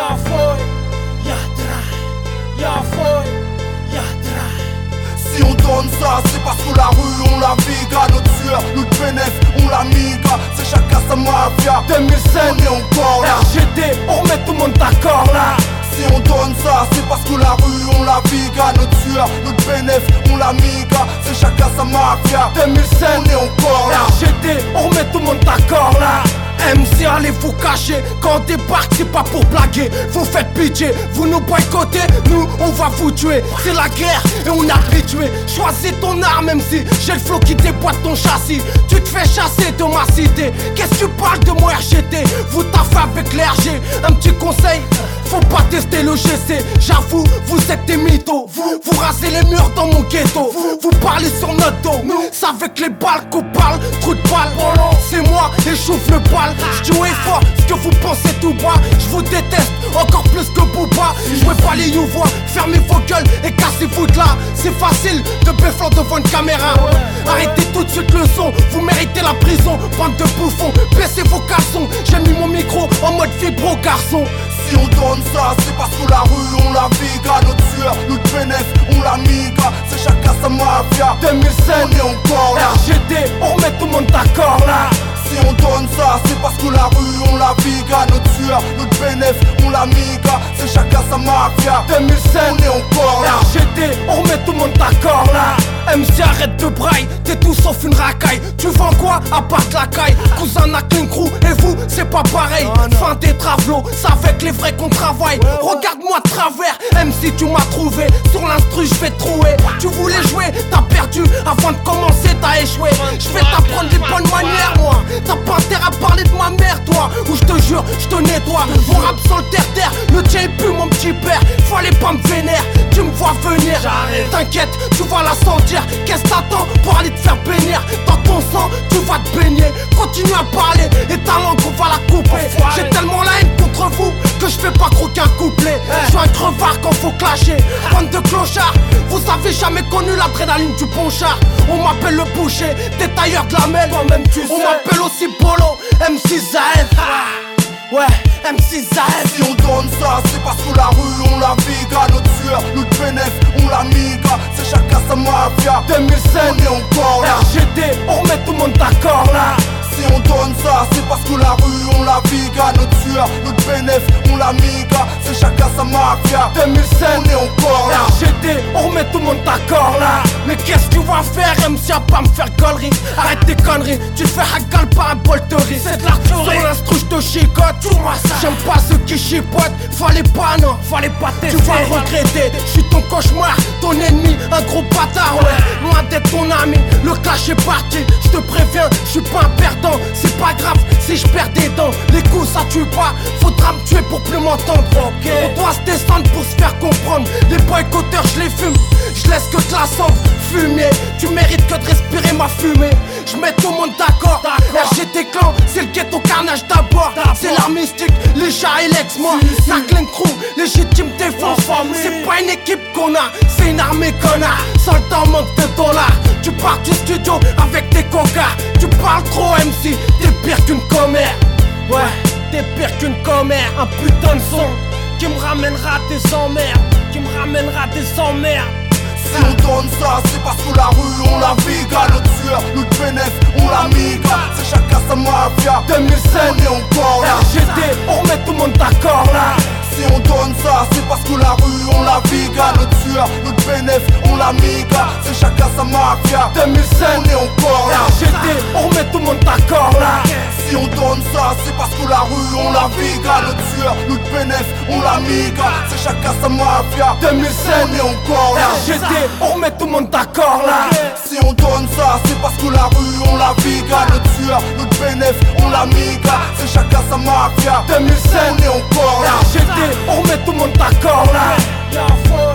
Y'a foi, y'a train, y'a foi, y'a train. Si on donne ça, c'est parce que la rue on la viga. Notre sueur, notre bénéf, on la miga. C'est chacun sa mafia. 2005, on est encore là. RGD, on remet tout le monde d'accord là. Si on donne ça, c'est parce que la rue on la viga. Notre sueur, notre bénéf, on la miga. C'est chacun sa mafia. 2005, on est encore là. RGD, on remet tout le monde d'accord là. MC, allez vous cacher. Quand on débarque, c'est pas pour blaguer. Vous faites pitié, vous nous boycottez, nous on va vous tuer. C'est la guerre et on est habitué. Choisis ton arme, même si j'ai le flow qui déboîte ton châssis. Tu te fais chasser de ma cité. Qu'est-ce que tu parles de moi RGT? Vous taffez avec l'RG. Un petit conseil, faut pas tester le GC. J'avoue, vous êtes des mythos. Vous rasez les murs dans mon ghetto. Vous parlez sur notre dos. C'est avec les balles qu'on parle. Trou de balle, c'est moi et j'ouvre le bal. J'dis ouais fort ce que vous pensez tout bas. J'vous déteste encore plus que Booba. Jouez pas les youvois, fermez vos gueules et cassez-vous de là. C'est facile de béflant devant une caméra. Arrêtez tout de suite le son, vous méritez la prison. Bande de bouffons, baissez vos caleçons. J'ai mis mon micro en mode vibro garçon. Si on donne ça, c'est parce que la rue on la viga. Notre sueur, notre bénéf, on la miga. C'est chacun sa mafia. 2005, on est encore là. RGD, on remet tout le monde d'accord là. Si on donne ça, c'est parce que la rue on la viga. Notre sueur, notre bénéf, on la miga. C'est chacun sa mafia. 2005, on est encore là. RGD, on remet tout le monde d'accord là. MC arrête de braille, t'es tout sauf une racaille. Tu vends quoi à part de la caille? Cousin n'a qu'une crew et vous c'est pas pareil. Fin des travelots, c'est avec les vrais qu'on travaille. Regarde-moi de travers, MC tu m'as trouvé. Sur l'instru je vais te trouer. Tu voulais jouer, t'as perdu. Avant de commencer t'as échoué. Je vais t'apprendre les bonnes manières moi. T'as pas intérêt à parler de ma mère toi. Ou je te jure, je te nettoie. Mon rap sans le terre-terre, le tien est plus mon petit père. Fallait pas me vénère, tu me vois venir. T'inquiète, tu vas la sentir. Qu'est-ce t'attends pour aller te faire bénir? Dans ton sang, tu vas te baigner. Continue à parler et ta langue on va la couper. J'ai tellement la haine contre vous que je fais pas croquer un couplet. Je suis un crevard quand faut clasher. Bande de clochards, vous avez jamais connu l'adrénaline du ponchard. On m'appelle le boucher, détailleur de la mêle. Toi-même tu sais. On m'appelle aussi Polo, MC Zaev. Ouais, MC Zaev. Si on donne ça, c'est parce que la rue on la viga. Notre sueur, notre bénéf, on la miga. C'est chacun sa mafia. 2005, on est encore là. RGD, on remet tout le monde d'accord là. Si on donne ça, c'est parce que la rue on la viga. Notre sueur, notre bénéf, on la miga. C'est chacun sa mafia. 2005, on est encore là. RGD, on remet tout le monde d'accord là. Mais qu'est-ce que tu vas faire MC à pas me faire gaulerie? Arrête tes conneries, tu te fais hagal par un bolterie. C'est de l'artillerie, sur l'instru je te chicote. J'aime pas ceux qui chipotent. Fallait pas non, fallait pas tester. Tu vas le regretter, je suis ton cauchemar. Ton ennemi, un gros bâtard ouais. Loin d'être ton ami, le clash est parti. Je te préviens, je suis pas un perdant. C'est pas grave si je perds des dents. Les coups ça tue pas, faudra me tuer pour plus m'entendre. On doit se descendre pour se faire comprendre. Les boycotteurs je les fume, je laisse que de la cendre. Fumier, tu mérites que de respirer ma fumée. Je mets tout le monde d'accord. RGT clan, c'est le ghetto carnage d'abord. C'est l'art mystique, les chats et l'ex-moi. Naclen Crew, légitime défense. C'est pas une équipe qu'on a, c'est une armée connard. Soldat en manque de dollars. Tu pars du studio avec tes cocards. Tu parles trop MC, t'es pire qu'une commère. Ouais, t'es pire qu'une commère. Un putain de son qui me ramènera des emmerdes. Qui me ramènera des emmerdes. Si on donne ça, c'est parce que la rue on la viga. Notre sueur, notre bénéf, on la miga. C'est chacun sa mafia. 2005, on est encore là. RGD, on remet tout le monde d'accord là. Si on donne ça, c'est parce que la rue on la viga. Notre sueur, notre bénéf, on la miga. C'est chacun sa mafia. 2005, on est encore là. RGD, on remet tout le monde d'accord là. Si on donne ça, c'est parce que la rue on la viga. Notre sueur, notre bénéf, on la miga. C'est chacun sa mafia. 2005, on est encore là. RGD, on remet tout le monde d'accord là. Si on donne ça, c'est parce que la rue on la viga. Notre sueur, notre bénéf, on la miga. C'est chacun sa mafia. 2005, on est encore là. RGD, on remet tout le monde d'accord là.